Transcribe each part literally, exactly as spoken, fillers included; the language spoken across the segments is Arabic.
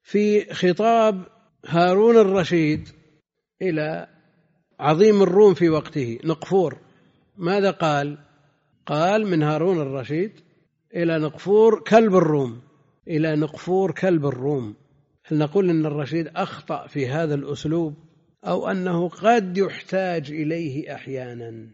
في خطاب هارون الرشيد إلى عظيم الروم في وقته نقفور، ماذا قال؟ قال من هارون الرشيد إلى نقفور كلب الروم، إلى نقفور كلب الروم. هل نقول إن الرشيد أخطأ في هذا الأسلوب أو أنه قد يحتاج إليه أحيانا؟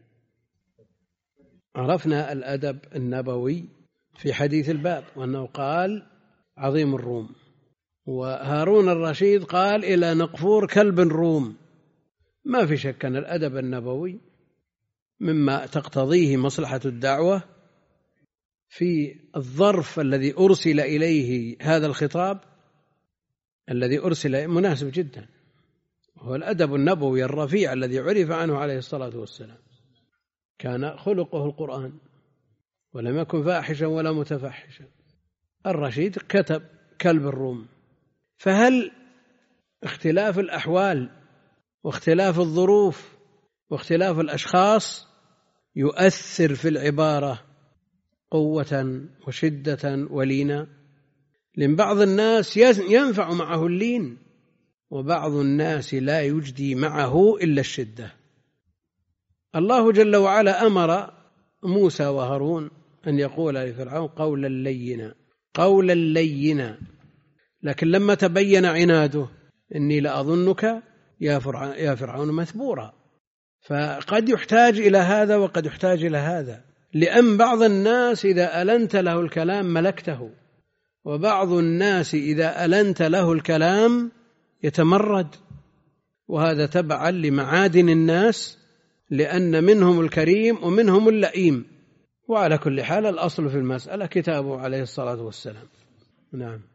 عرفنا الأدب النبوي في حديث الباب، وأنه قال عظيم الروم، وهارون الرشيد قال إلى نقفور كلب الروم. ما في شك أن الأدب النبوي مما تقتضيه مصلحة الدعوة في الظرف الذي أرسل إليه هذا الخطاب، الذي أرسل مناسب جدا، هو الأدب النبوي الرفيع الذي عرف عنه عليه الصلاة والسلام. كان خلقه القرآن ولم يكن فاحشا ولا متفحشا. الرشيد كتب كلب الروم. فهل اختلاف الأحوال واختلاف الظروف واختلاف الأشخاص يؤثر في العبارة قوة وشدة ولينا؟ لأن بعض الناس ينفع معه اللين، وبعض الناس لا يجدي معه إلا الشدة. الله جل وعلا أمر موسى وهارون أن يقول لفرعون قولا لينا قولا لينا، لكن لما تبين عناده إني لأظنك يا فرعون مثبورا. فقد يحتاج إلى هذا وقد يحتاج إلى هذا، لأن بعض الناس إذا ألنت له الكلام ملكته، وبعض الناس إذا ألنت له الكلام يتمرد، وهذا تبعا لمعادن الناس، لأن منهم الكريم ومنهم اللئيم. وعلى كل حال الأصل في المسألة كتابه عليه الصلاة والسلام. نعم.